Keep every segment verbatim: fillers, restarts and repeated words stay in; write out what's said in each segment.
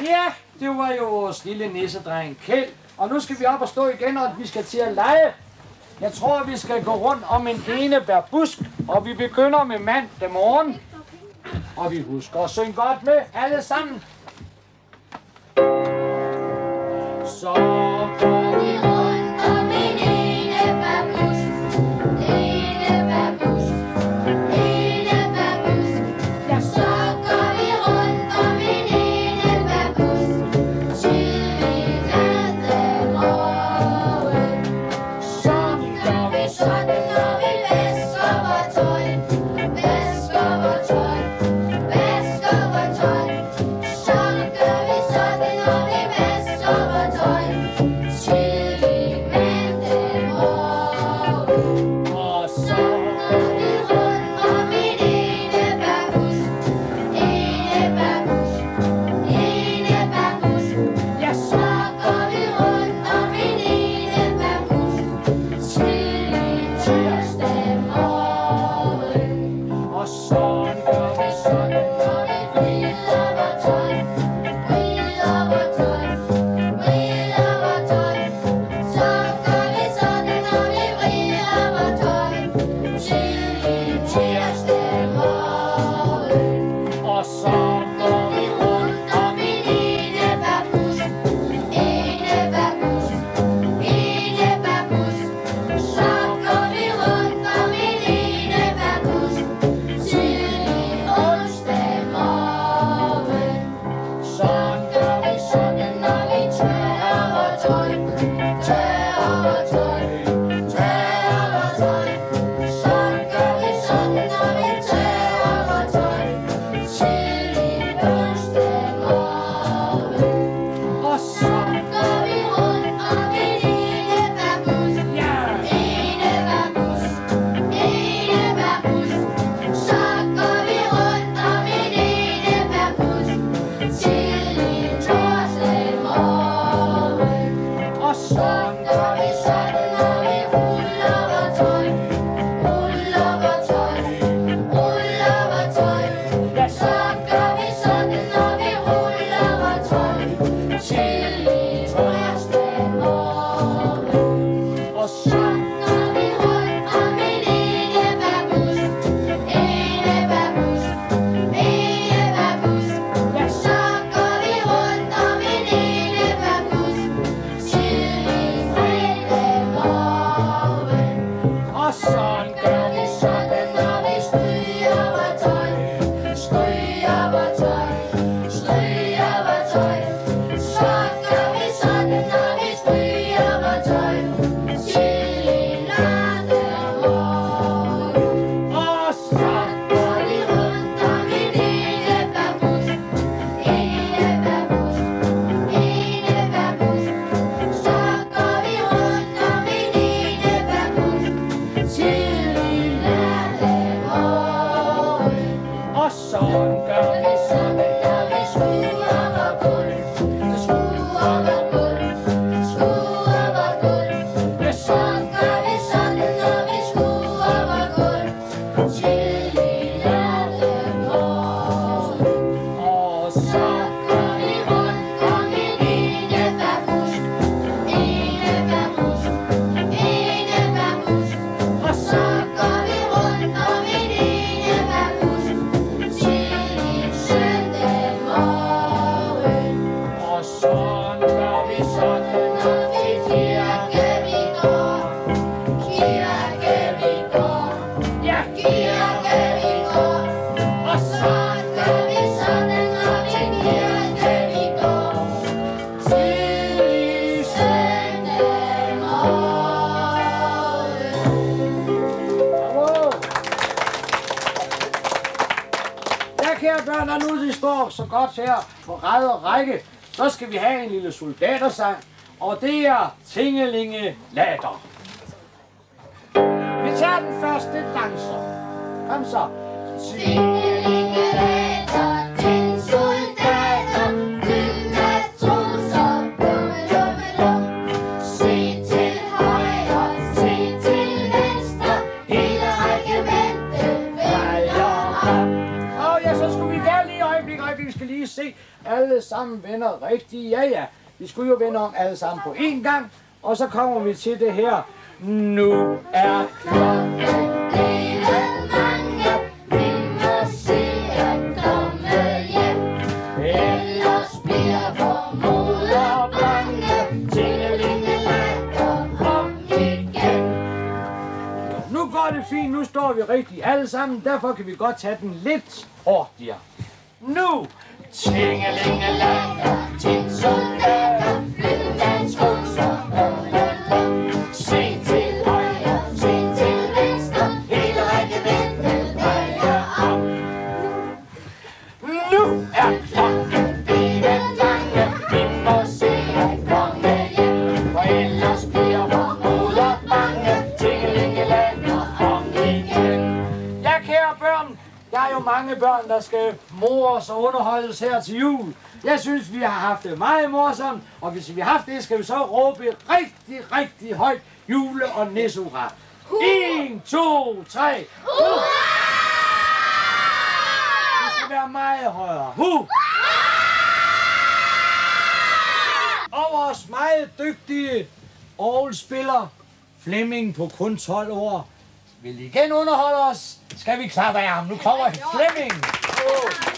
Ja, det var jo vores lille nissedreng Kjeld. Og nu skal vi op og stå igen, og vi skal til at lege. Jeg tror, vi skal gå rundt om en enebærbusk, og vi begynder med mandag morgen. Og vi husker at synge godt med alle sammen. Så går vi rundt om en enebærbusk, enebærbusk, enebærbusk. Ja, så går vi rundt om en enebærbusk, til vi lader morgen. Sådan gør vi sådan, når vi vasker vores tøj, vasker vores tøj, vasker vores tøj. Sådan gør vi sådan, når vi vasker vores tøj, tidlig mandag morgen. Og så går vi rundt om en enebærbusk, enebærbusk, enebærbusk. Ja, så går vi rundt om en enebærbusk, tidlig tirsdag morgen. Og sådan gør vi sådan, når vi vrider vores tøj, vrider vores tøj, vrider vores tøj. Så gør vi sådan, når vi vrider vores tøj, tidlig tirsdag morgen. Og så går vi rundt om en enebærbusk, enebærbusk, enebærbusk. Så går vi rundt om en enebærbusk, tidlig onsdag morgen. Sådan gør vi sådan, når vi tørrer vores tøj, tørrer vores tøj, tørrer vores tøj. Sådan gør vi sådan, når vi tørrer vores tøj, tidlig onsdag morgen. Og så går vi rundt om en enebærbusk, ja, enebærbusk, enebærbusk. Så går vi rundt om en enebærbusk, tidlig torsdag morgen. Og sådan gør vi sådan, når vi ruller vores tøj, ruller vores tøj, ruller vores tøj. Ja, så gør vi sådan, når vi ruller vores tøj, tidlig torsdag morgen. Og så går vi rundt om en enebærbusk, enebærbusk, enebærbusk. Ja, så går vi rundt om en enebærbusk, tidlig fredag morgen. Og sådan gør vi sådan, når vi stryger vores tøj, stryger vores tøj, stryger vores tøj. Så gør vi sådan, når vi stryger vores tøj, tidlig lørdag morgen. Og så går vi rundt om en enebærbusk, enebærbusk, enebærbusk. Så går vi rundt om en enebærbusk, tidlig lørdag morgen. Og sådan gør vi sådan, når vi skruer vores gulv, skruer vores gulv, skruer vores gulv. Ja, sådan gør vi sådan, når vi skruer vores gulv, tidlig lørdag morgen. Og så går vi rundt om en enebærbusk, enebærbusk, enebærbusk. Og så går vi rundt om en enebærbusk, tidlig søndag morgen. Og sådan gør vi sådan, når vi kirke vi går, kirke vi går, ja, kirke vi går. Og sådan gør vi sådan, når vi kirke vi går, tidlig søndag morgen. Bravo! Ja, kære børn, når nu de står så godt her på ræd og række, så skal vi have en lille soldatersang, og det er Tingelinge Latter. Vi tager den første danser. Kom så. Tingelinge Latter, til soldater, dynne trusser, dumme, dumme, dum. Se til højre, se til venstre, hele regimentet vælger op. Og ja, så skulle vi være lige i øjeblik, øjeblik, vi skal lige se alle sammen vender rigtigt. Ja, ja. Vi skulle jo vende om alle sammen på én gang. Og så kommer vi til det her. Nu er klokken blevet mange, vi må se at komme hjem. Ellers bliver vor moder bange, tingelingelang og om igen. Nu går det fint, nu står vi rigtig alle sammen. Derfor kan vi godt tage den lidt hurtigere. Nu! Tingelingelang og tinsoldater, flyvmands roser og lønner. Se til højre, se til venstre, hele regimentet drejer om. Nu er klokken blevet mange, vi må se at komme hjem. For ellers bliver vor moder bange, tingelingelang og om igen. Ja, kære børn, der er jo mange børn, der skal mores og underholdes her til jul. Jeg synes, vi har haft det meget morsomt, og hvis vi har haft det, skal vi så råbe rigtig, rigtig højt jule- og nissehurra. En, to, tre. Hurra! Det skal være meget højere. Hu! Og vores meget dygtige orgelspiller Flemming på kun tolv år vil igen underholde os. Skal vi klappe af ham? Nu kommer Flemming. Oh.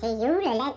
til juleland.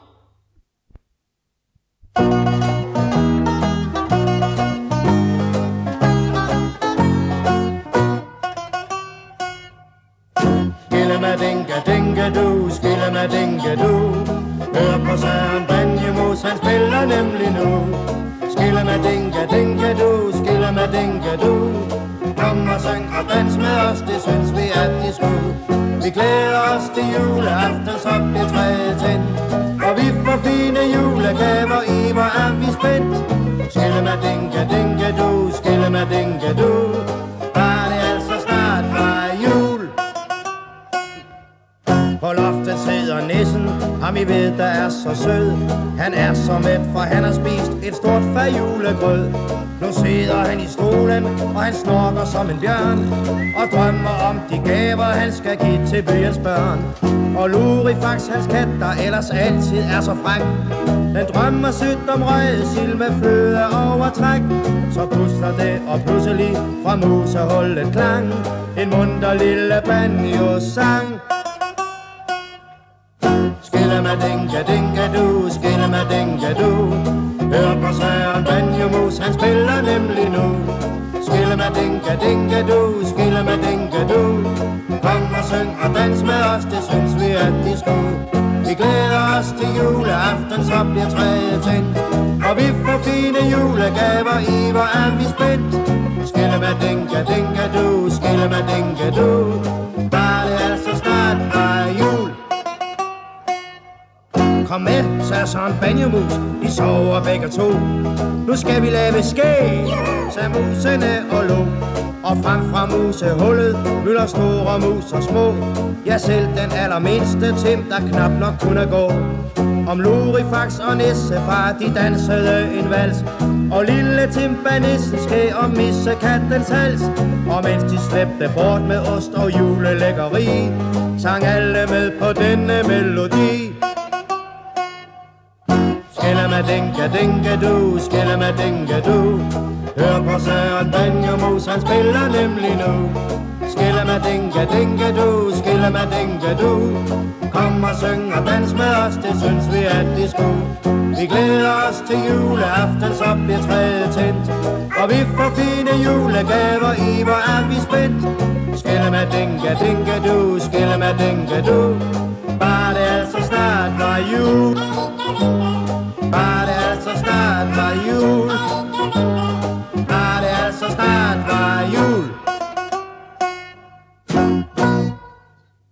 Skillemadinga-dinga-du, skillemadinga-du. Hør på Søren Banjemus, han spiller nemlig nu. Skillemadinga-dinga-du, skillemadinga-du. Kom og syng og dans med os, det synes vi at de skulle. Vi glæder os til juleaften, så bliver træet tændt. Og vi får fine julegaver i, hvor er vi spændt. Skillemadinga-dinga-du, skillemadinga-du. Bare det altså snart var jul. På loftet sidder nissen, ham I ved, der er så sød. Han er så mæt, for han har spist et stort fad julegrød. Nu sidder han i stolen, og han snorker som en bjørn, og drømmer om de gaver, han skal give til byens børn. Og Lurifax, hans kat, der ellers altid er så fræk, den drømmer sødt om røget sild med fløde over træk. Så pusler det, og pludselig fra musehullet klang en munter lille banjo-sang. Skillemadinga-dinga-du, skillemadinga-du. Hør på Søren Banjemus, han spiller nemlig nu. Skillemadinga-dinga-du, skillemadinga-du. Kom og syng og dans med os, det synes vi at de skulle. Vi glæder os til juleaften, så bliver træet tændt. Og vi får fine julegaver i, hvor er vi spændt. Skillemadinga-dinga-du, skillemadinga-du. Bare det altså snart var jul. Kom med, sagde Søren Banjemus, de sover begge to. Nu skal vi lave skæg, sagde musene og lå. Og frem fra musehullet mylder store mus og små. Ja, selv den allermindste Tim, der knap nok kunne gå. Om Lurifax og Nissefar, de dansede en vals. Og lille Timpanissen skæg og missekattens hals. Og mens de slæbte bort med ost og julelækkeri, sang alle med på denne melodi. Skillemadinga-dinga-du, skillemadinga-du. Hør på Søren Banjemus, han spiller nemlig nu. Skillemadinga-dinga-du, skillemadinga-du. Kom og syng og dans med os, det synes vi at de skulle. Vi glæder os til juleaften, så bliver træet tændt. Og vi får fine julegaver i, hvor er vi spændt. Skillemadinga-dinga-du, skillemadinga-du. Bare det altså snart var jul. Bare det altså snart var jul.